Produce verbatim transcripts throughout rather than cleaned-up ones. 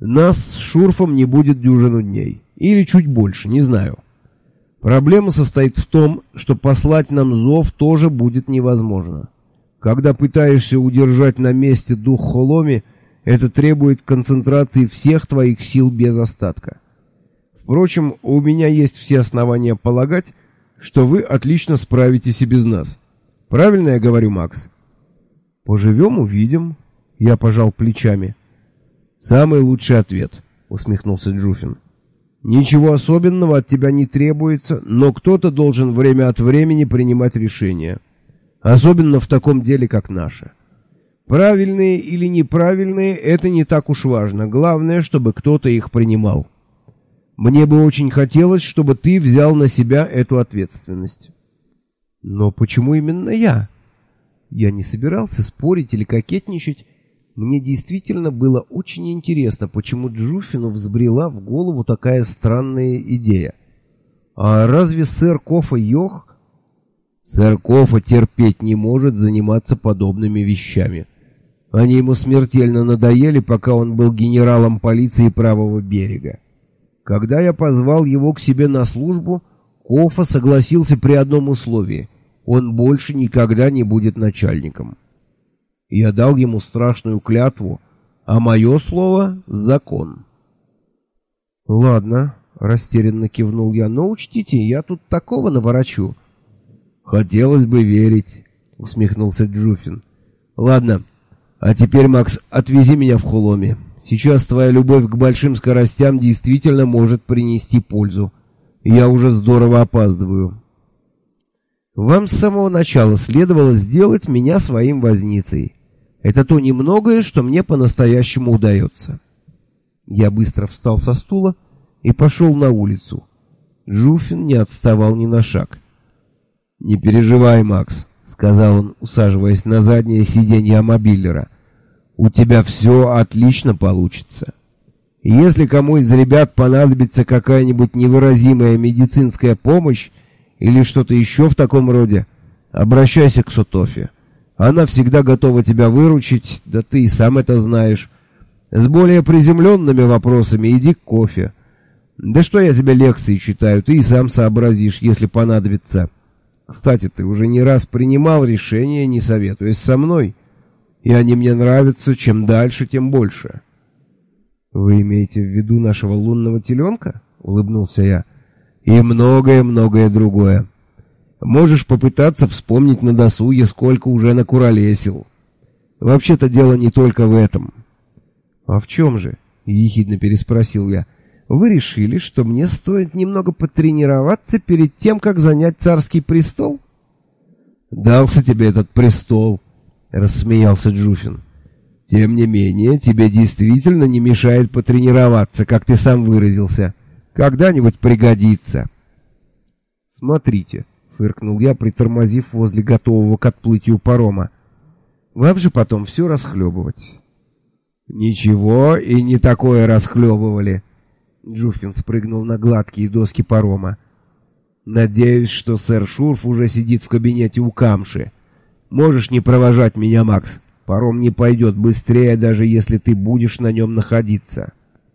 Нас с Шурфом не будет дюжину дней. Или чуть больше, не знаю. Проблема состоит в том, что послать нам зов тоже будет невозможно. Когда пытаешься удержать на месте дух Холоми, это требует концентрации всех твоих сил без остатка. Впрочем, у меня есть все основания полагать, что вы отлично справитесь и без нас. Правильно я говорю, Макс? Поживем, увидим. Я пожал плечами. Самый лучший ответ, усмехнулся Джуфин. Ничего особенного от тебя не требуется, но кто-то должен время от времени принимать решения. Особенно в таком деле, как наше. Правильные или неправильные, это не так уж важно. Главное, чтобы кто-то их принимал. Мне бы очень хотелось, чтобы ты взял на себя эту ответственность. Но почему именно я? Я не собирался спорить или кокетничать. Мне действительно было очень интересно, почему Джуфину взбрела в голову такая странная идея. А разве сэр Кофа Йох? Сэр Кофа терпеть не может заниматься подобными вещами. Они ему смертельно надоели, пока он был генералом полиции правого берега. Когда я позвал его к себе на службу, Кофа согласился при одном условии: он больше никогда не будет начальником. Я дал ему страшную клятву, а мое слово — закон. Ладно, растерянно кивнул я, но учтите, я тут такого наворочу. Хотелось бы верить, усмехнулся Джуфин. Ладно, а теперь, Макс, отвези меня в Холоми. Сейчас твоя любовь к большим скоростям действительно может принести пользу. Я уже здорово опаздываю. Вам с самого начала следовало сделать меня своим возницей. Это то немногое, что мне по-настоящему удается. Я быстро встал со стула и пошел на улицу. Джуфин не отставал ни на шаг. «Не переживай, Макс», — сказал он, усаживаясь на заднее сиденье мобилера. «У тебя все отлично получится. Если кому из ребят понадобится какая-нибудь невыразимая медицинская помощь или что-то еще в таком роде, обращайся к Сотофе. Она всегда готова тебя выручить, да ты и сам это знаешь. С более приземленными вопросами иди к Кофе. Да что я тебе лекции читаю, ты и сам сообразишь, если понадобится. Кстати, ты уже не раз принимал решения, не советуясь со мной, и они мне нравятся, чем дальше, тем больше». «Вы имеете в виду нашего лунного теленка?» — улыбнулся я. «И многое-многое другое. Можешь попытаться вспомнить на досуге, сколько уже накуролесил. Вообще-то дело не только в этом». «А в чем же?» — ехидно переспросил я. «Вы решили, что мне стоит немного потренироваться перед тем, как занять царский престол?» «Дался тебе этот престол», — рассмеялся Джуфин. «Тем не менее, тебе действительно не мешает потренироваться, как ты сам выразился. Когда-нибудь пригодится». «Смотрите», — фыркнул я, притормозив возле готового к отплытию парома. «Вам же потом все расхлебывать». «Ничего, и не такое расхлебывали». Джуфин спрыгнул на гладкие доски парома. «Надеюсь, что сэр Шурф уже сидит в кабинете у Камши. Можешь не провожать меня, Макс. Паром не пойдет быстрее, даже если ты будешь на нем находиться».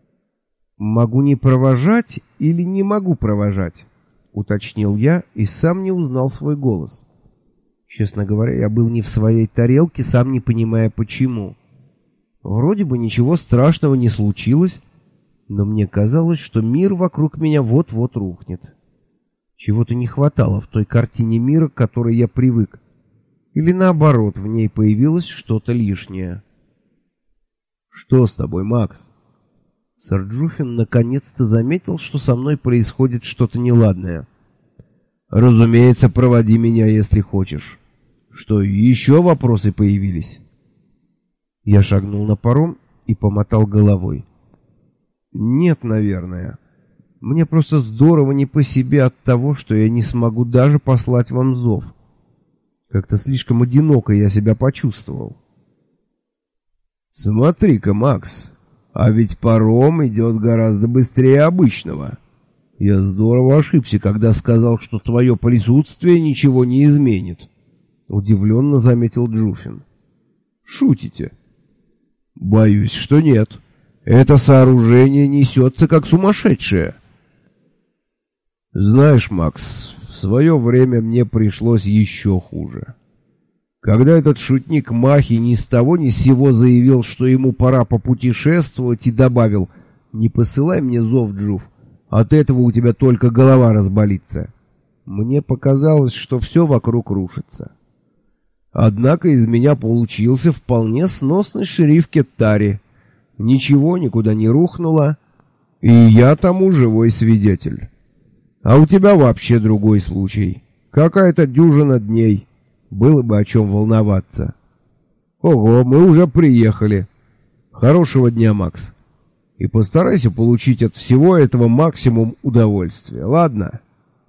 «Могу не провожать или не могу провожать?» — уточнил я и сам не узнал свой голос. Честно говоря, я был не в своей тарелке, сам не понимая почему. Вроде бы ничего страшного не случилось, но мне казалось, что мир вокруг меня вот-вот рухнет. Чего-то не хватало в той картине мира, к которой я привык. Или наоборот, в ней появилось что-то лишнее. «Что с тобой, Макс?» Сэр Джуфин наконец-то заметил, что со мной происходит что-то неладное. «Разумеется, проводи меня, если хочешь. Что, еще вопросы появились?» Я шагнул на паром и помотал головой. «Нет, наверное. Мне просто здорово не по себе от того, что я не смогу даже послать вам зов. Как-то слишком одиноко я себя почувствовал». «Смотри-ка, Макс, а ведь паром идет гораздо быстрее обычного. Я здорово ошибся, когда сказал, что твое присутствие ничего не изменит», — удивленно заметил Джуфин. «Шутите?» «Боюсь, что нет. Это сооружение несется как сумасшедшее. Знаешь, Макс, в свое время мне пришлось еще хуже. Когда этот шутник Махи ни с того ни с сего заявил, что ему пора попутешествовать, и добавил: «Не посылай мне зов, Джуф, от этого у тебя только голова разболится», мне показалось, что все вокруг рушится. Однако из меня получился вполне сносный шериф Кеттари. Ничего никуда не рухнуло, и я тому живой свидетель. А у тебя вообще другой случай. Какая-то дюжина дней. Было бы о чем волноваться. Ого, мы уже приехали. Хорошего дня, Макс. И постарайся получить от всего этого максимум удовольствия, ладно?